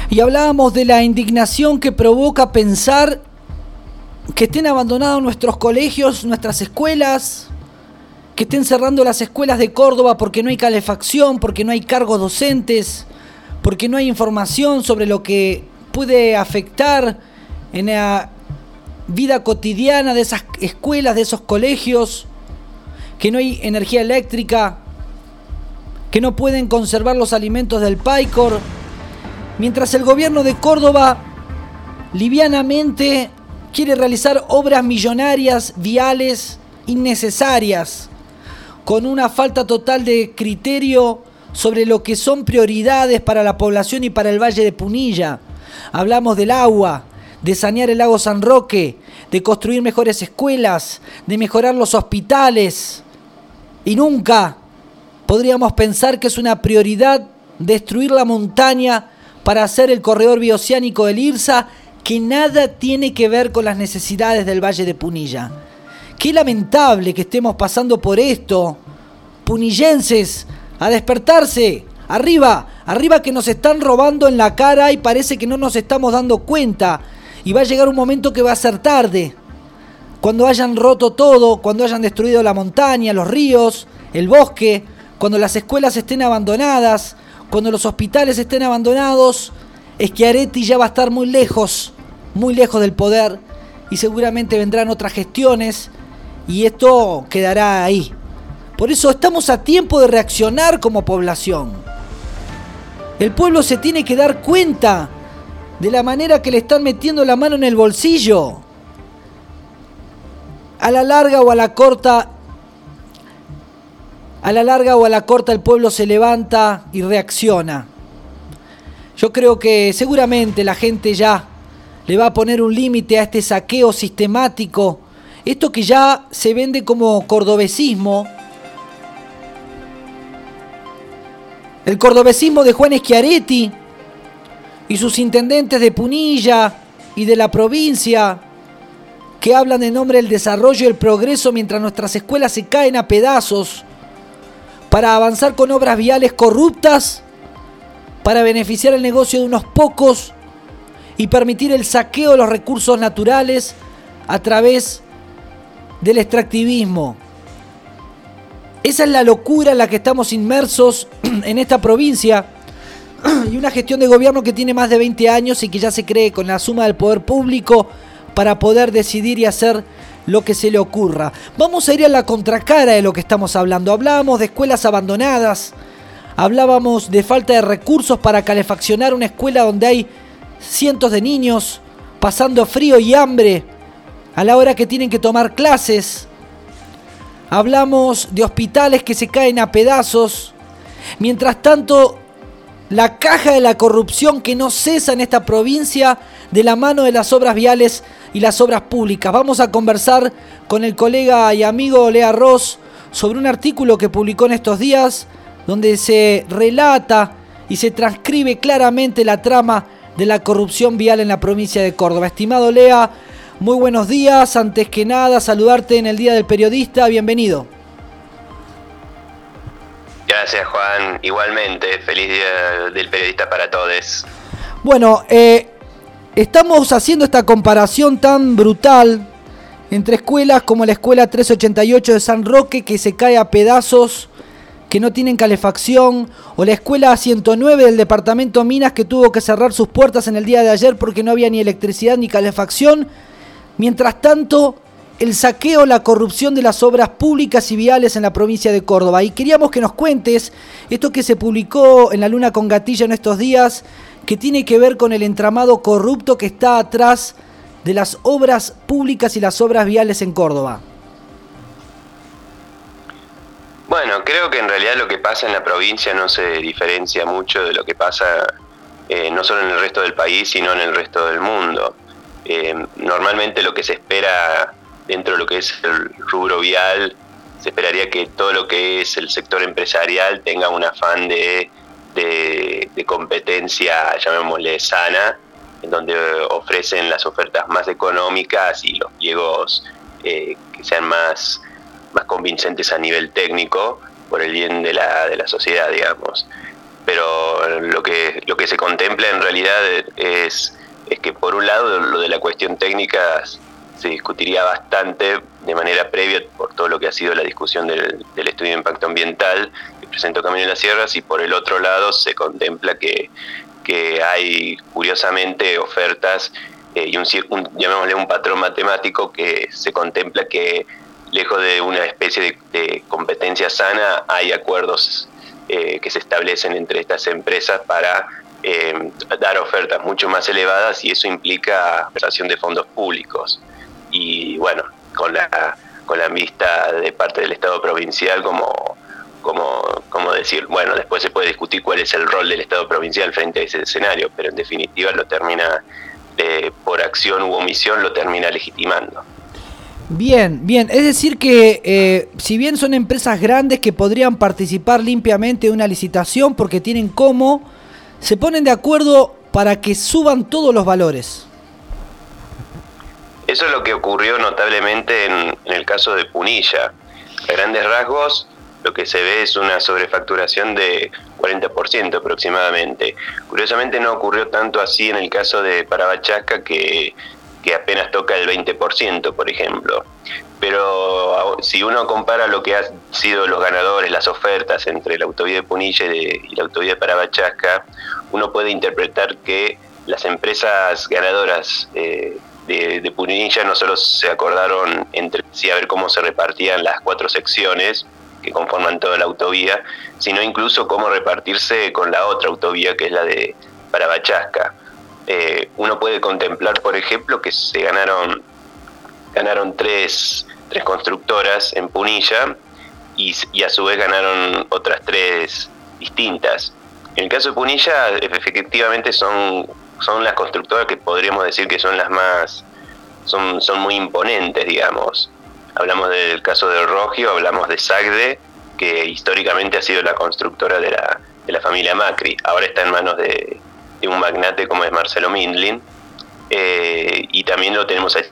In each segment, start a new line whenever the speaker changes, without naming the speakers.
Y hablábamos de la indignación que provoca pensar que estén abandonados nuestros colegios, nuestras escuelas, que estén cerrando las escuelas de Córdoba porque no hay calefacción, porque no hay cargos docentes, porque no hay información sobre lo que puede afectar en la vida cotidiana de esas escuelas, de esos colegios, que no hay energía eléctrica, que no pueden conservar los alimentos del PAICOR, mientras el gobierno de Córdoba livianamente quiere realizar obras millonarias, viales, innecesarias, con una falta total de criterio sobre lo que son prioridades para la población y para el Valle de Punilla. Hablamos del agua, de sanear el lago San Roque, de construir mejores escuelas, de mejorar los hospitales. Y nunca podríamos pensar que es una prioridad destruir la montaña para hacer el corredor bioceánico del IRSA, que nada tiene que ver con las necesidades del Valle de Punilla. Qué lamentable que estemos pasando por esto. Punillenses, a despertarse. Arriba, arriba, que nos están robando en la cara y parece que no nos estamos dando cuenta. Y va a llegar un momento que va a ser tarde. Cuando hayan roto todo, cuando hayan destruido la montaña, los ríos, el bosque, cuando las escuelas estén abandonadas, cuando los hospitales estén abandonados, Schiaretti ya va a estar muy lejos del poder, y seguramente vendrán otras gestiones y esto quedará ahí. Por eso estamos a tiempo de reaccionar como población. El pueblo se tiene que dar cuenta de la manera que le están metiendo la mano en el bolsillo. A la larga o a la corta el pueblo se levanta y reacciona. Yo creo que seguramente la gente ya le va a poner un límite a este saqueo sistemático, esto que ya se vende como cordobesismo. El cordobesismo de Juan Schiaretti y sus intendentes de Punilla y de la provincia, que hablan en nombre del desarrollo y el progreso mientras nuestras escuelas se caen a pedazos, para avanzar con obras viales corruptas, para beneficiar el negocio de unos pocos y permitir el saqueo de los recursos naturales a través del extractivismo. Esa es la locura en la que estamos inmersos en esta provincia, y una gestión de gobierno que tiene más de 20 años y que ya se cree con la suma del poder público para poder decidir y hacer lo que se le ocurra. Vamos a ir a la contracara de lo que estamos hablando. Hablábamos de escuelas abandonadas, hablábamos de falta de recursos para calefaccionar una escuela donde hay cientos de niños pasando frío y hambre a la hora que tienen que tomar clases. Hablamos de hospitales que se caen a pedazos. Mientras tanto, la caja de la corrupción que no cesa en esta provincia de la mano de las obras viales y las obras públicas. Vamos a conversar con el colega y amigo Lea Ross sobre un artículo que publicó en estos días donde se relata y se transcribe claramente la trama de la corrupción vial en la provincia de Córdoba. Estimado Lea, muy buenos días. Antes que nada, saludarte en el Día del Periodista. Bienvenido.
Gracias, Juan. Igualmente, feliz Día del Periodista para todos.
Bueno, estamos haciendo esta comparación tan brutal entre escuelas como la Escuela 388 de San Roque, que se cae a pedazos, que no tienen calefacción, o la Escuela 109 del departamento Minas, que tuvo que cerrar sus puertas en el día de ayer porque no había ni electricidad ni calefacción. Mientras tanto, el saqueo, la corrupción de las obras públicas y viales en la provincia de Córdoba. Y queríamos que nos cuentes esto que se publicó en La Luna con Gatilla en estos días, que tiene que ver con el entramado corrupto que está atrás de las obras públicas y las obras viales en Córdoba.
Bueno, creo que en realidad lo que pasa en la provincia no se diferencia mucho de lo que pasa no solo en el resto del país, sino en el resto del mundo. Normalmente lo que se espera dentro de lo que es el rubro vial, se esperaría que todo lo que es el sector empresarial tenga un afán de competencia, llamémosle sana, en donde ofrecen las ofertas más económicas y los pliegos que sean más convincentes a nivel técnico por el bien de la sociedad, digamos. pero lo que se contempla en realidad es que por un lado lo de la cuestión técnica se discutiría bastante de manera previa por todo lo que ha sido la discusión del estudio de impacto ambiental que presentó Camino de las Sierras, y por el otro lado se contempla que hay curiosamente ofertas y llamémosle un patrón matemático que se contempla que lejos de una especie de competencia sana hay acuerdos que se establecen entre estas empresas para dar ofertas mucho más elevadas, y eso implica prestación de fondos públicos. Y bueno, con la vista de parte del Estado provincial como decir, bueno, después se puede discutir cuál es el rol del Estado provincial frente a ese escenario, pero en definitiva lo termina, por acción u omisión, lo termina legitimando.
Bien, es decir que si bien son empresas grandes que podrían participar limpiamente de una licitación porque tienen cómo, se ponen de acuerdo para que suban todos los valores.
Eso es lo que ocurrió notablemente en el caso de Punilla. A grandes rasgos, lo que se ve es una sobrefacturación de 40% aproximadamente. Curiosamente no ocurrió tanto así en el caso de Parabachasca, que apenas toca el 20%, por ejemplo. Pero si uno compara lo que han sido los ganadores, las ofertas entre la autovía de Punilla y la autovía de Parabachasca, uno puede interpretar que las empresas ganadoras de Punilla no solo se acordaron entre sí a ver cómo se repartían las 4 secciones que conforman toda la autovía, sino incluso cómo repartirse con la otra autovía, que es la de Parabachasca. Uno puede contemplar, por ejemplo, que se ganaron tres constructoras en Punilla y a su vez ganaron otras 3 distintas. En el caso de Punilla, efectivamente son las constructoras que podríamos decir que son las más, son muy imponentes, digamos. Hablamos del caso de Rogio, hablamos de Sagde, que históricamente ha sido la constructora de la familia Macri. Ahora está en manos de un magnate como es Marcelo Mindlin, y también lo tenemos ahí.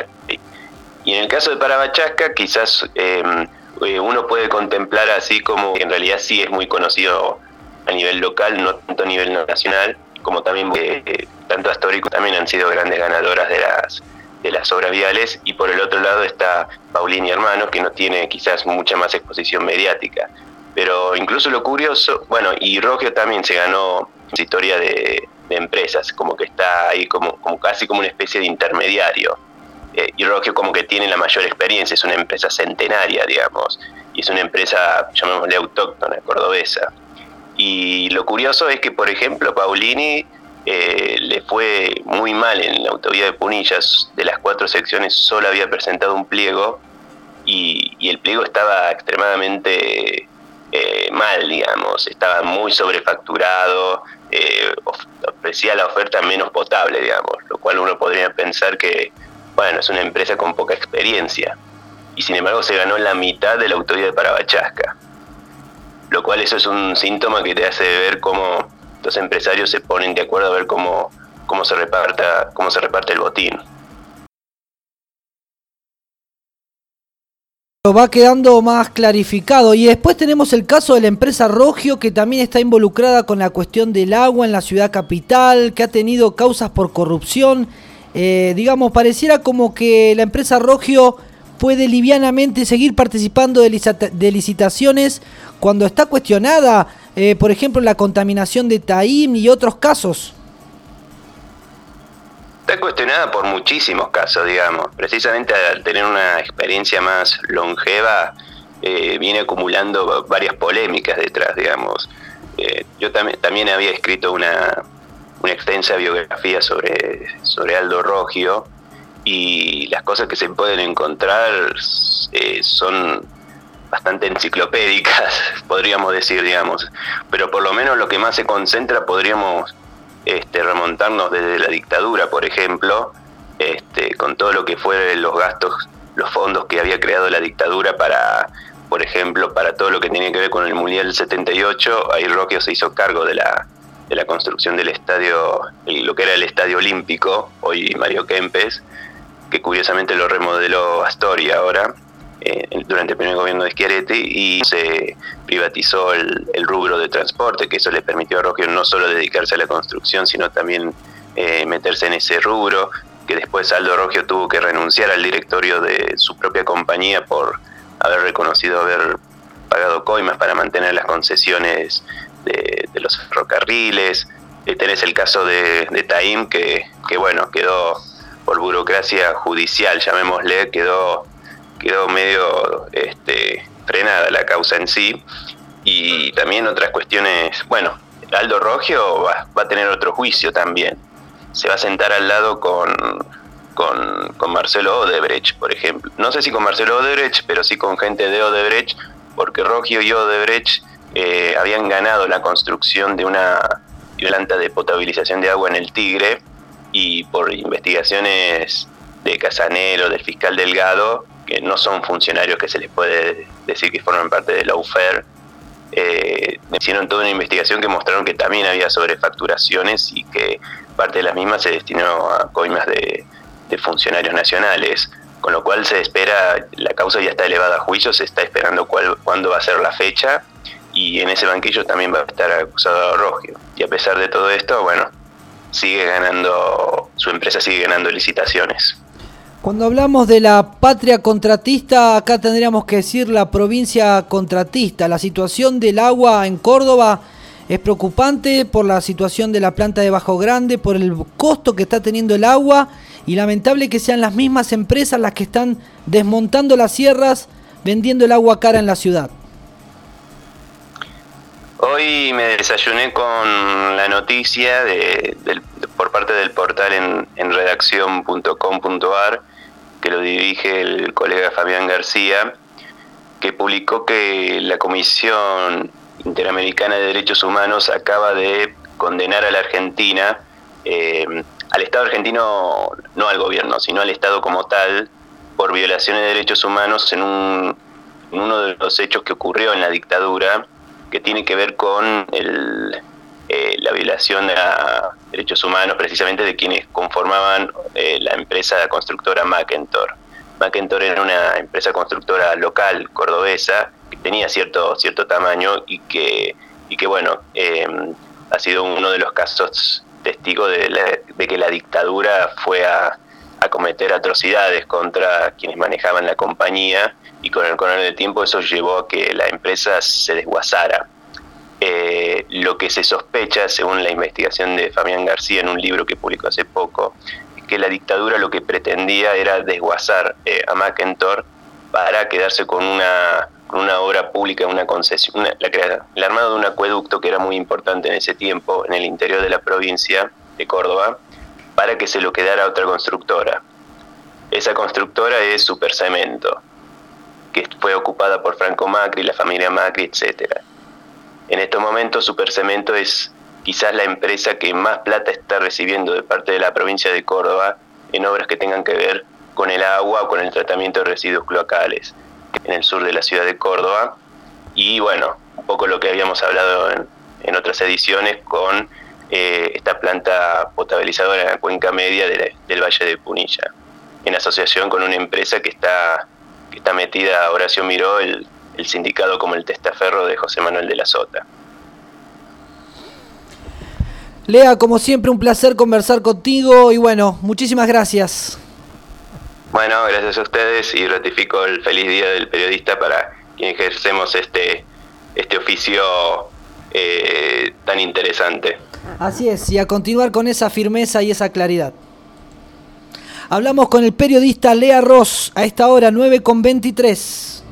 Y en el caso de Parabachasca, quizás uno puede contemplar así como que en realidad sí es muy conocido a nivel local, no tanto a nivel nacional, como también tanto Astórico también han sido grandes ganadoras de las obras viales, y por el otro lado está Paulini Hermanos, que no tiene quizás mucha más exposición mediática. Pero incluso lo curioso, bueno, y Rogio también se ganó historia de empresas, como que está ahí como casi como una especie de intermediario. Y Rogio como que tiene la mayor experiencia, es una empresa centenaria, digamos, y es una empresa, llamémosle autóctona, cordobesa. Y lo curioso es que, por ejemplo, Paulini le fue muy mal en la autovía de Punillas. De las 4 secciones solo había presentado un pliego, y el pliego estaba extremadamente mal, digamos, estaba muy sobrefacturado, ofrecía la oferta menos potable, digamos, lo cual uno podría pensar que, bueno, es una empresa con poca experiencia, y sin embargo se ganó la mitad de la autovía de Parabachasca, lo cual eso es un síntoma que te hace ver cómo los empresarios se ponen de acuerdo a ver cómo se reparte el botín.
Va quedando más clarificado. Y después tenemos el caso de la empresa Rogio, que también está involucrada con la cuestión del agua en la ciudad capital, que ha tenido causas por corrupción. Digamos, pareciera como que la empresa Rogio puede livianamente seguir participando de licitaciones cuando está cuestionada, por ejemplo, la contaminación de Taim y otros casos.
Está cuestionada por muchísimos casos, digamos. Precisamente al tener una experiencia más longeva, viene acumulando varias polémicas detrás, digamos. Yo también había escrito una extensa biografía sobre Aldo Rogio, y las cosas que se pueden encontrar son bastante enciclopédicas, podríamos decir, digamos. Pero por lo menos lo que más se concentra podríamos remontarnos desde la dictadura, por ejemplo, con todo lo que fue los gastos, los fondos que había creado la dictadura para, por ejemplo, para todo lo que tenía que ver con el Mundial del 78, ahí Rogio se hizo cargo de la construcción del estadio, lo que era el Estadio Olímpico, hoy Mario Kempes, que curiosamente lo remodeló Astori ahora. durante el primer gobierno de Schiaretti, y se privatizó el rubro de transporte, que eso le permitió a Rogio no solo dedicarse a la construcción, sino también meterse en ese rubro, que después Aldo Rogio tuvo que renunciar al directorio de su propia compañía por haber reconocido haber pagado coimas para mantener las concesiones de los ferrocarriles. Tenés el caso de Taim, que bueno, quedó por burocracia judicial, llamémosle, quedó medio frenada la causa en sí. Y también otras cuestiones, bueno, Aldo Rogio va a tener otro juicio también. Se va a sentar al lado con Marcelo Odebrecht, por ejemplo. No sé si con Marcelo Odebrecht, pero sí con gente de Odebrecht, porque Rogio y Odebrecht habían ganado la construcción de una planta de potabilización de agua en el Tigre, y por investigaciones de Casanelo, del fiscal Delgado, que no son funcionarios que se les puede decir que forman parte de la UFER, hicieron toda una investigación que mostraron que también había sobrefacturaciones y que parte de las mismas se destinó a coimas de funcionarios nacionales, con lo cual se espera, la causa ya está elevada a juicio, se está esperando cuándo va a ser la fecha, y en ese banquillo también va a estar acusado Rogio. Y a pesar de todo esto, bueno, su empresa sigue ganando licitaciones.
Cuando hablamos de la patria contratista, acá tendríamos que decir la provincia contratista. La situación del agua en Córdoba es preocupante por la situación de la planta de Bajo Grande, por el costo que está teniendo el agua, y lamentable que sean las mismas empresas las que están desmontando las sierras, vendiendo el agua cara en la ciudad.
Hoy me desayuné con la noticia por parte del portal en redacción.com.ar, que lo dirige el colega Fabián García, que publicó que la Comisión Interamericana de Derechos Humanos acaba de condenar a la Argentina, al Estado argentino, no al gobierno, sino al Estado como tal, por violaciones de derechos humanos en uno de los hechos que ocurrió en la dictadura, que tiene que ver con la violación a derechos humanos precisamente de quienes conformaban la empresa constructora Mackentor. Mackentor era una empresa constructora local cordobesa que tenía cierto tamaño y que bueno, ha sido uno de los casos testigos de que la dictadura fue a cometer atrocidades contra quienes manejaban la compañía, y con el correr del tiempo eso llevó a que la empresa se desguazara. Lo que se sospecha, según la investigación de Fabián García en un libro que publicó hace poco, es que la dictadura lo que pretendía era desguazar a Mackentor para quedarse con una obra pública, una concesión, el armado de un acueducto que era muy importante en ese tiempo en el interior de la provincia de Córdoba, para que se lo quedara otra constructora. Esa constructora es Supercemento, que fue ocupada por Franco Macri, la familia Macri, etcétera. En estos momentos Supercemento es quizás la empresa que más plata está recibiendo de parte de la provincia de Córdoba en obras que tengan que ver con el agua o con el tratamiento de residuos cloacales en el sur de la ciudad de Córdoba. Y bueno, un poco lo que habíamos hablado en otras ediciones con esta planta potabilizadora en la cuenca media del Valle de Punilla, en asociación con una empresa que está metida a Horacio Miró, el sindicato como el testaferro de José Manuel de la Sota.
Lea, como siempre, un placer conversar contigo y bueno, muchísimas gracias.
Bueno, gracias a ustedes y ratifico el feliz día del periodista para quienes ejercemos este oficio tan interesante.
Así es, y a continuar con esa firmeza y esa claridad. Hablamos con el periodista Lea Ross a esta hora 9:23.